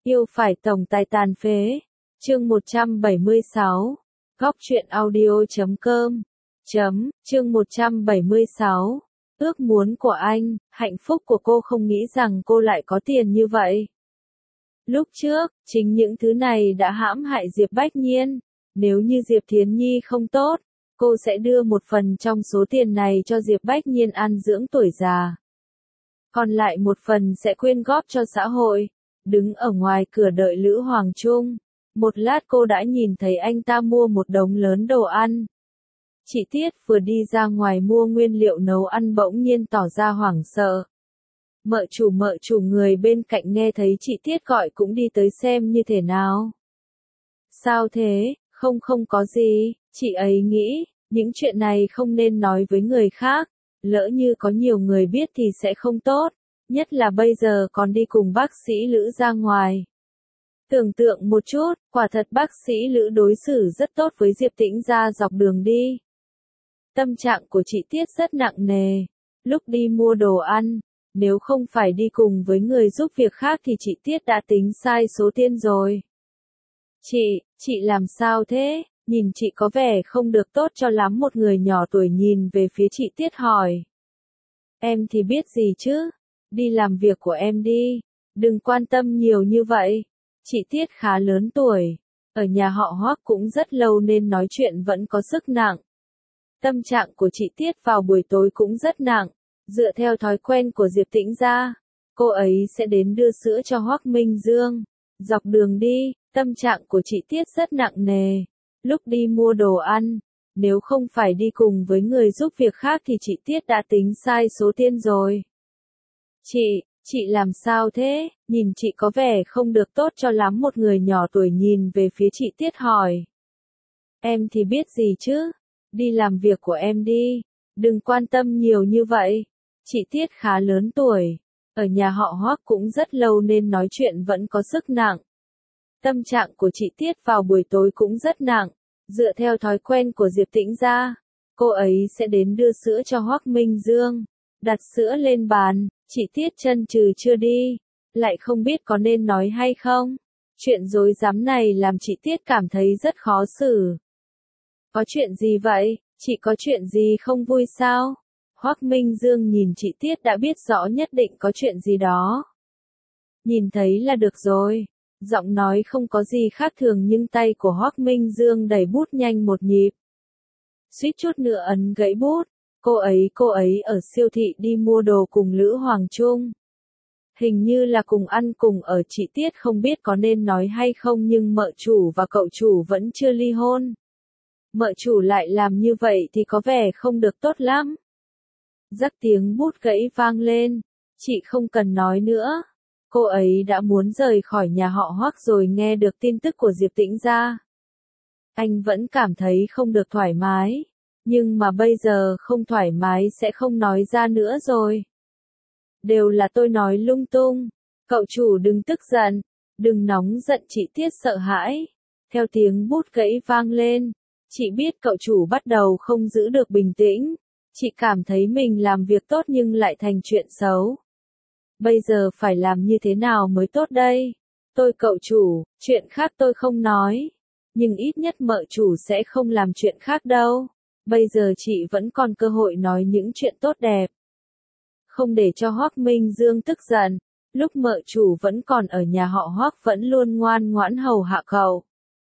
Yêu phải tổng tài tàn phế. Chương 176. Góc truyện audio.com. Chương 176. Ước muốn của anh, hạnh phúc của cô không nghĩ rằng cô lại có tiền như vậy. Lúc trước, chính những thứ này đã hãm hại Diệp Bách Nhiên. Nếu như Diệp Thiến Nhi không tốt, cô sẽ đưa một phần trong số tiền này cho Diệp Bách Nhiên an dưỡng tuổi già. Còn lại một phần sẽ quyên góp cho xã hội. Đứng ở ngoài cửa đợi Lữ Hoàng Trung. Một lát cô đã nhìn thấy anh ta mua một đống lớn đồ ăn. Chị Tiết vừa đi ra ngoài mua nguyên liệu nấu ăn bỗng nhiên tỏ ra hoảng sợ. Mợ chủ người bên cạnh nghe thấy chị Tiết gọi cũng đi tới xem như thế nào. Sao thế, không có gì, chị ấy nghĩ, những chuyện này không nên nói với người khác, lỡ như có nhiều người biết thì sẽ không tốt, nhất là bây giờ còn đi cùng bác sĩ Lữ ra ngoài. Tưởng tượng một chút, quả thật bác sĩ Lữ đối xử rất tốt với Diệp Tĩnh ra dọc đường đi. Tâm trạng của chị Tiết rất nặng nề, lúc đi mua đồ ăn, nếu không phải đi cùng với người giúp việc khác thì chị Tiết đã tính sai số tiền rồi. Chị làm sao thế? Nhìn chị có vẻ không được tốt cho lắm, một người nhỏ tuổi nhìn về phía chị Tiết hỏi. Em thì biết gì chứ? Đi làm việc của em đi, đừng quan tâm nhiều như vậy. Chị Tiết khá lớn tuổi, ở nhà họ Hoắc cũng rất lâu nên nói chuyện vẫn có sức nặng. Tâm trạng của chị Tiết vào buổi tối cũng rất nặng, dựa theo thói quen của Diệp Tĩnh ra, cô ấy sẽ đến đưa sữa cho Hoắc Minh Dương. Dọc đường đi, tâm trạng của chị Tiết rất nặng nề. Lúc đi mua đồ ăn, nếu không phải đi cùng với người giúp việc khác thì chị Tiết đã tính sai số tiền rồi. Chị làm sao thế? Nhìn chị có vẻ không được tốt cho lắm, một người nhỏ tuổi nhìn về phía chị Tiết hỏi. Em thì biết gì chứ? Đi làm việc của em đi, đừng quan tâm nhiều như vậy. Chị Tiết khá lớn tuổi, ở nhà họ Hoắc cũng rất lâu nên nói chuyện vẫn có sức nặng. Tâm trạng của chị Tiết vào buổi tối cũng rất nặng, dựa theo thói quen của Diệp Tĩnh ra, cô ấy sẽ đến đưa sữa cho Hoắc Minh Dương. Đặt sữa lên bàn, chị Tiết chân chừ chưa đi, lại không biết có nên nói hay không. Chuyện rối rắm này làm chị Tiết cảm thấy rất khó xử. Có chuyện gì vậy? Chị có chuyện gì không vui sao? Hoắc Minh Dương nhìn chị Tiết đã biết rõ nhất định có chuyện gì đó. Nhìn thấy là được rồi. Giọng nói không có gì khác thường nhưng tay của Hoắc Minh Dương đẩy bút nhanh một nhịp. Suýt chút nữa ấn gãy bút. Cô ấy ở siêu thị đi mua đồ cùng Lữ Hoàng Trung. Hình như là cùng ăn cùng ở, chị Tiết không biết có nên nói hay không nhưng mợ chủ và cậu chủ vẫn chưa ly hôn. Mợ chủ lại làm như vậy thì có vẻ không được tốt lắm. Rắc tiếng bút gãy vang lên. Chị không cần nói nữa. Cô ấy đã muốn rời khỏi nhà họ Hoắc rồi nghe được tin tức của Diệp Tĩnh ra. Anh vẫn cảm thấy không được thoải mái. Nhưng mà bây giờ không thoải mái sẽ không nói ra nữa rồi. Đều là tôi nói lung tung. Cậu chủ đừng tức giận. Đừng nóng giận, chị Tiết sợ hãi. Theo tiếng bút gãy vang lên. Chị biết cậu chủ bắt đầu không giữ được bình tĩnh. Chị cảm thấy mình làm việc tốt nhưng lại thành chuyện xấu. Bây giờ phải làm như thế nào mới tốt đây? Tôi cậu chủ, chuyện khác tôi không nói. Nhưng ít nhất mợ chủ sẽ không làm chuyện khác đâu. Bây giờ chị vẫn còn cơ hội nói những chuyện tốt đẹp. Không để cho Hoắc Minh Dương tức giận. Lúc mợ chủ vẫn còn ở nhà họ Hoắc vẫn luôn ngoan ngoãn hầu hạ cậu.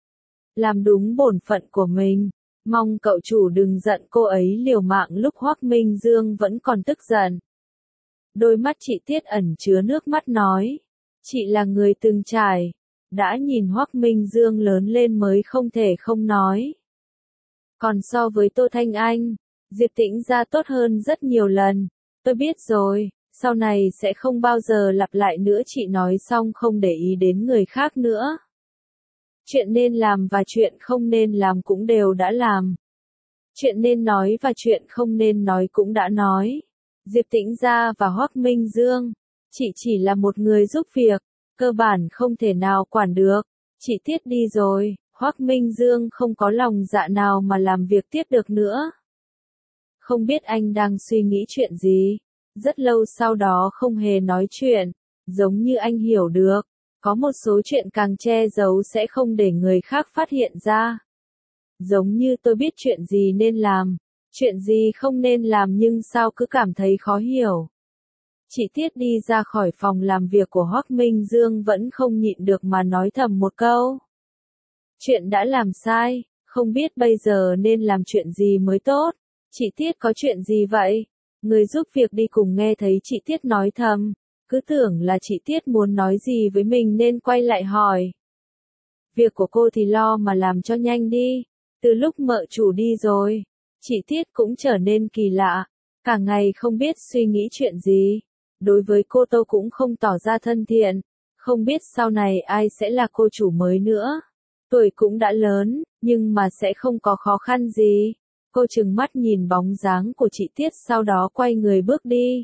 Làm đúng bổn phận của mình. Mong cậu chủ đừng giận cô ấy liều mạng lúc Hoắc Minh Dương vẫn còn tức giận. Đôi mắt chị Tiết ẩn chứa nước mắt nói. Chị là người từng trải. Đã nhìn Hoắc Minh Dương lớn lên mới không thể không nói. Còn so với Tô Thanh Anh, Diệp Tĩnh ra tốt hơn rất nhiều lần. Tôi biết rồi, sau này sẽ không bao giờ lặp lại nữa, chị nói xong không để ý đến người khác nữa. Chuyện nên làm và chuyện không nên làm cũng đều đã làm. Chuyện nên nói và chuyện không nên nói cũng đã nói. Diệp Tĩnh Gia và Hoắc Minh Dương, chị chỉ là một người giúp việc, cơ bản không thể nào quản được. Chị Tiết đi rồi, Hoắc Minh Dương không có lòng dạ nào mà làm việc tiếp được nữa. Không biết anh đang suy nghĩ chuyện gì. Rất lâu sau đó không hề nói chuyện, giống như anh hiểu được. Có một số chuyện càng che giấu sẽ không để người khác phát hiện ra. Giống như tôi biết chuyện gì nên làm, chuyện gì không nên làm nhưng sao cứ cảm thấy khó hiểu. Chị Tiết đi ra khỏi phòng làm việc của Hoắc Minh Dương vẫn không nhịn được mà nói thầm một câu. Chuyện đã làm sai, không biết bây giờ nên làm chuyện gì mới tốt. Chị Tiết có chuyện gì vậy? Người giúp việc đi cùng nghe thấy chị Tiết nói thầm, cứ tưởng là chị Tiết muốn nói gì với mình nên quay lại hỏi. Việc của cô thì lo mà làm cho nhanh đi, từ lúc mợ chủ đi rồi, chị Tiết cũng trở nên kỳ lạ, cả ngày không biết suy nghĩ chuyện gì. Đối với cô Tô cũng không tỏ ra thân thiện, không biết sau này ai sẽ là cô chủ mới nữa. Tuổi cũng đã lớn, nhưng mà sẽ không có khó khăn gì. Cô trừng mắt nhìn bóng dáng của chị Tiết sau đó quay người bước đi.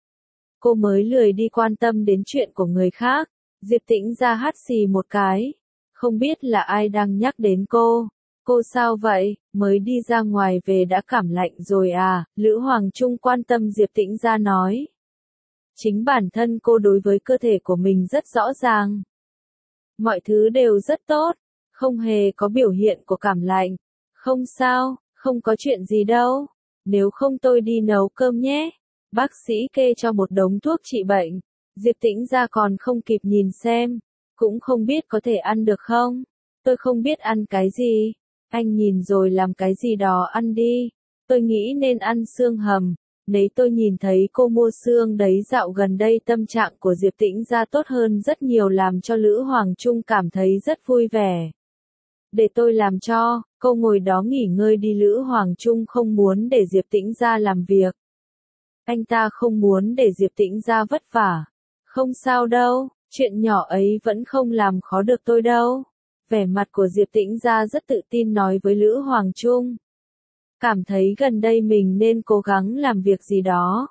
Cô mới lười đi quan tâm đến chuyện của người khác. Diệp Tĩnh ra hắt xì một cái. Không biết là ai đang nhắc đến cô. Cô sao vậy, mới đi ra ngoài về đã cảm lạnh rồi à? Lữ Hoàng Trung quan tâm Diệp Tĩnh ra nói. Chính bản thân cô đối với cơ thể của mình rất rõ ràng. Mọi thứ đều rất tốt, không hề có biểu hiện của cảm lạnh. Không sao, không có chuyện gì đâu. Nếu không tôi đi nấu cơm nhé. Bác sĩ kê cho một đống thuốc trị bệnh. Diệp Tĩnh ra còn không kịp nhìn xem. Cũng không biết có thể ăn được không. Tôi không biết ăn cái gì. Anh nhìn rồi làm cái gì đó ăn đi. Tôi nghĩ nên ăn xương hầm. Nấy tôi nhìn thấy cô mua xương đấy dạo gần đây tâm trạng của Diệp Tĩnh ra tốt hơn rất nhiều làm cho Lữ Hoàng Trung cảm thấy rất vui vẻ. Để tôi làm cho, cô ngồi đó nghỉ ngơi đi. Lữ Hoàng Trung không muốn để Diệp Tĩnh ra làm việc. Anh ta không muốn để Diệp Tĩnh ra vất vả. Không sao đâu, chuyện nhỏ ấy vẫn không làm khó được tôi đâu. Vẻ mặt của Diệp Tĩnh ra rất tự tin nói với Lữ Hoàng Trung. Cảm thấy gần đây mình nên cố gắng làm việc gì đó.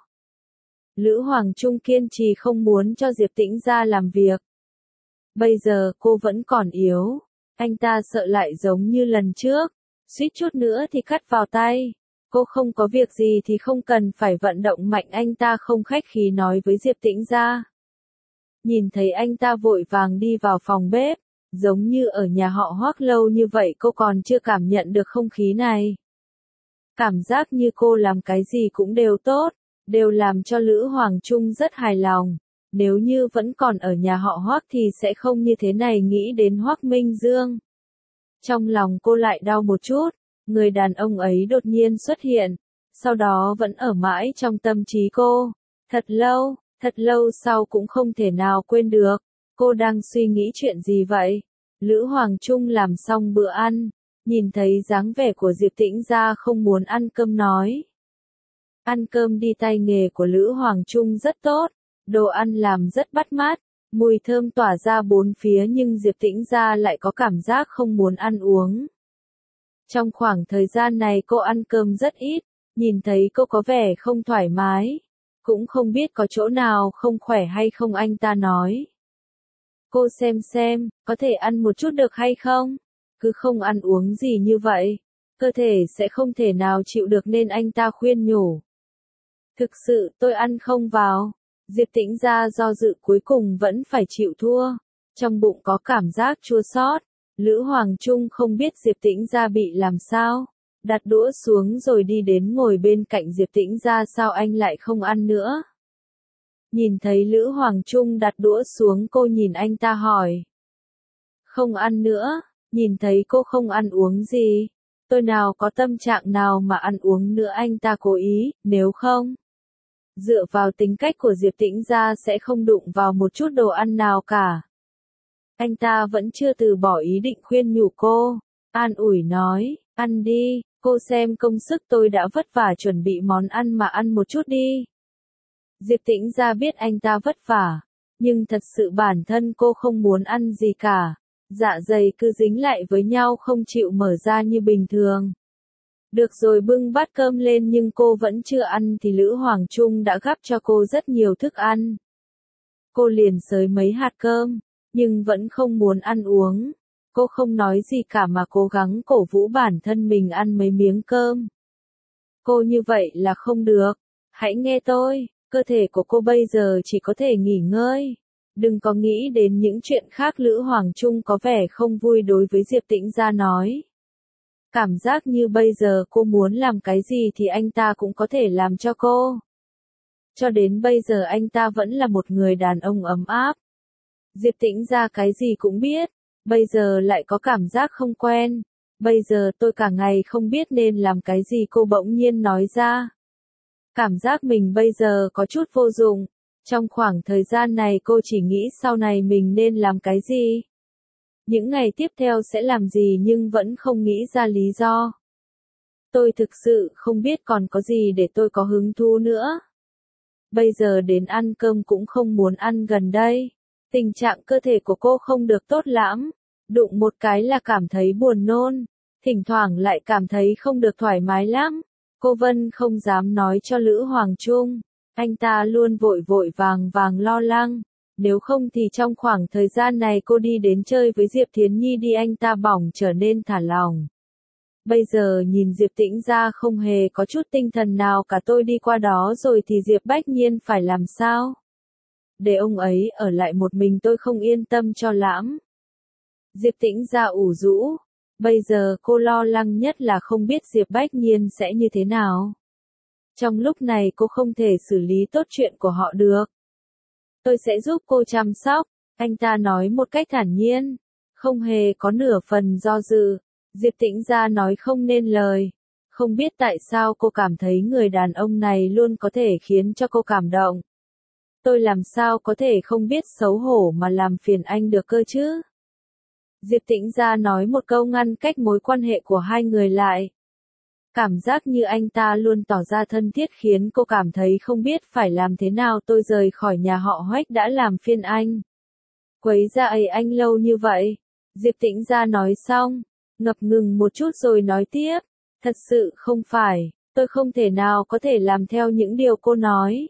Lữ Hoàng Trung kiên trì không muốn cho Diệp Tĩnh ra làm việc. Bây giờ cô vẫn còn yếu. Anh ta sợ lại giống như lần trước. Suýt chút nữa thì cắt vào tay. Cô không có việc gì thì không cần phải vận động mạnh. Anh ta không khách khí nói với Diệp Tĩnh ra. Nhìn thấy anh ta vội vàng đi vào phòng bếp. Giống như ở nhà họ Hoắc lâu như vậy cô còn chưa cảm nhận được không khí này. Cảm giác như cô làm cái gì cũng đều tốt, đều làm cho Lữ Hoàng Trung rất hài lòng. Nếu như vẫn còn ở nhà họ Hoắc thì sẽ không như thế này. Nghĩ đến Hoắc Minh Dương. Trong lòng cô lại đau một chút, người đàn ông ấy đột nhiên xuất hiện, sau đó vẫn ở mãi trong tâm trí cô. Thật lâu sau cũng không thể nào quên được. Cô đang suy nghĩ chuyện gì vậy? Lữ Hoàng Trung làm xong bữa ăn. Nhìn thấy dáng vẻ của Diệp Tĩnh ra không muốn ăn cơm nói. Ăn cơm đi. Tay nghề của Lữ Hoàng Trung rất tốt. Đồ ăn làm rất bắt mắt. Mùi thơm tỏa ra bốn phía nhưng Diệp Tĩnh ra lại có cảm giác không muốn ăn uống. Trong khoảng thời gian này cô ăn cơm rất ít. Nhìn thấy cô có vẻ không thoải mái. Cũng không biết có chỗ nào không khỏe hay không anh ta nói. Cô xem, có thể ăn một chút được hay không? Cứ không ăn uống gì như vậy, cơ thể sẽ không thể nào chịu được nên anh ta khuyên nhủ. Thực sự tôi ăn không vào. Diệp Tĩnh ra do dự cuối cùng vẫn phải chịu thua. Trong bụng có cảm giác chua xót. Lữ Hoàng Trung không biết Diệp Tĩnh ra bị làm sao. Đặt đũa xuống rồi đi đến ngồi bên cạnh Diệp Tĩnh ra. Sao anh lại không ăn nữa? Nhìn thấy Lữ Hoàng Trung đặt đũa xuống cô nhìn anh ta hỏi. Không ăn nữa. Nhìn thấy cô không ăn uống gì, tôi nào có tâm trạng nào mà ăn uống nữa. Anh ta cố ý, nếu không, dựa vào tính cách của Diệp Tĩnh ra sẽ không đụng vào một chút đồ ăn nào cả. Anh ta vẫn chưa từ bỏ ý định khuyên nhủ cô, an ủi nói, ăn đi, cô xem công sức tôi đã vất vả chuẩn bị món ăn mà ăn một chút đi. Diệp Tĩnh ra biết anh ta vất vả, nhưng thật sự bản thân cô không muốn ăn gì cả. Dạ dày cứ dính lại với nhau không chịu mở ra như bình thường. Được rồi bưng bát cơm lên nhưng cô vẫn chưa ăn thì Lữ Hoàng Trung đã gắp cho cô rất nhiều thức ăn. Cô liền xới mấy hạt cơm, nhưng vẫn không muốn ăn uống. Cô không nói gì cả mà cố gắng cổ vũ bản thân mình ăn mấy miếng cơm. Cô như vậy là không được. Hãy nghe tôi, cơ thể của cô bây giờ chỉ có thể nghỉ ngơi. Đừng có nghĩ đến những chuyện khác. Lữ Hoàng Trung có vẻ không vui đối với Diệp Tĩnh Gia nói. Cảm giác như bây giờ cô muốn làm cái gì thì anh ta cũng có thể làm cho cô. Cho đến bây giờ anh ta vẫn là một người đàn ông ấm áp. Diệp Tĩnh Gia cái gì cũng biết, bây giờ lại có cảm giác không quen. Bây giờ tôi cả ngày không biết nên làm cái gì, cô bỗng nhiên nói ra. Cảm giác mình bây giờ có chút vô dụng. Trong khoảng thời gian này cô chỉ nghĩ sau này mình nên làm cái gì. Những ngày tiếp theo sẽ làm gì nhưng vẫn không nghĩ ra lý do. Tôi thực sự không biết còn có gì để tôi có hứng thú nữa. Bây giờ đến ăn cơm cũng không muốn ăn gần đây. Tình trạng cơ thể của cô không được tốt lắm. Đụng một cái là cảm thấy buồn nôn. Thỉnh thoảng lại cảm thấy không được thoải mái lắm. Cô Vân không dám nói cho Lữ Hoàng Trung. Anh ta luôn vội vội vàng vàng lo lắng. Nếu không thì trong khoảng thời gian này cô đi đến chơi với Diệp Thiến Nhi đi, anh ta bỏng trở nên thả lỏng. Bây giờ nhìn Diệp Tĩnh Gia không hề có chút tinh thần nào cả, tôi đi qua đó rồi thì Diệp Bách Nhiên phải làm sao? Để ông ấy ở lại một mình tôi không yên tâm cho lắm. Diệp Tĩnh Gia ủ rũ. Bây giờ cô lo lắng nhất là không biết Diệp Bách Nhiên sẽ như thế nào. Trong lúc này cô không thể xử lý tốt chuyện của họ được. Tôi sẽ giúp cô chăm sóc, anh ta nói một cách thản nhiên, không hề có nửa phần do dự. Diệp Tĩnh Gia nói không nên lời. Không biết tại sao cô cảm thấy người đàn ông này luôn có thể khiến cho cô cảm động. Tôi làm sao có thể không biết xấu hổ mà làm phiền anh được cơ chứ? Diệp Tĩnh Gia nói một câu ngăn cách mối quan hệ của hai người lại. Cảm giác như anh ta luôn tỏ ra thân thiết khiến cô cảm thấy không biết phải làm thế nào. Tôi rời khỏi nhà họ Hoách đã làm phiền anh. Quấy ra ấy anh lâu như vậy. Diệp Tĩnh Gia nói xong, ngập ngừng một chút rồi nói tiếp. Thật sự không phải, tôi không thể nào có thể làm theo những điều cô nói.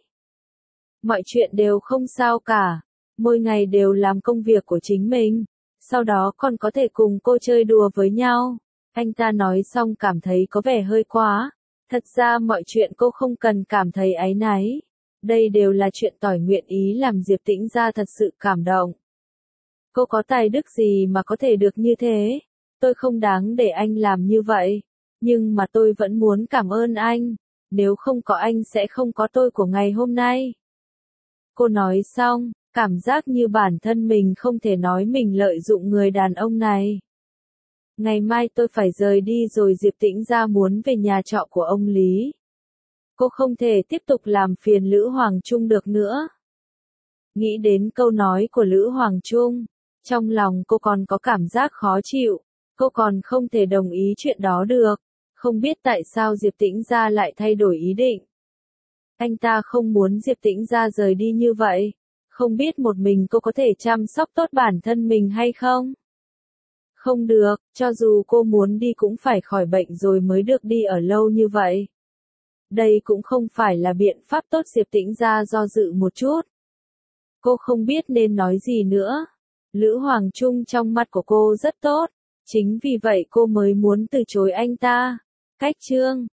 Mọi chuyện đều không sao cả. Mỗi ngày đều làm công việc của chính mình. Sau đó còn có thể cùng cô chơi đùa với nhau. Anh ta nói xong cảm thấy có vẻ hơi quá. Thật ra mọi chuyện cô không cần cảm thấy áy náy. Đây đều là chuyện tỏi nguyện ý làm. Diệp Tĩnh Gia thật sự cảm động. Cô có tài đức gì mà có thể được như thế? Tôi không đáng để anh làm như vậy. Nhưng mà tôi vẫn muốn cảm ơn anh. Nếu không có anh sẽ không có tôi của ngày hôm nay. Cô nói xong, cảm giác như bản thân mình không thể nói mình lợi dụng người đàn ông này. Ngày mai tôi phải rời đi rồi. Diệp Tĩnh Gia muốn về nhà trọ của ông Lý. Cô không thể tiếp tục làm phiền Lữ Hoàng Trung được nữa. Nghĩ đến câu nói của Lữ Hoàng Trung, trong lòng cô còn có cảm giác khó chịu. Cô còn không thể đồng ý chuyện đó được. Không biết tại sao Diệp Tĩnh Gia lại thay đổi ý định. Anh ta không muốn Diệp Tĩnh Gia rời đi như vậy. Không biết một mình cô có thể chăm sóc tốt bản thân mình hay không? Không được, cho dù cô muốn đi cũng phải khỏi bệnh rồi mới được đi ở lâu như vậy. Đây cũng không phải là biện pháp tốt. Diệp Tĩnh Gia do dự một chút. Cô không biết nên nói gì nữa. Lữ Hoàng Trung trong mắt của cô rất tốt. Chính vì vậy cô mới muốn từ chối anh ta. Cách chương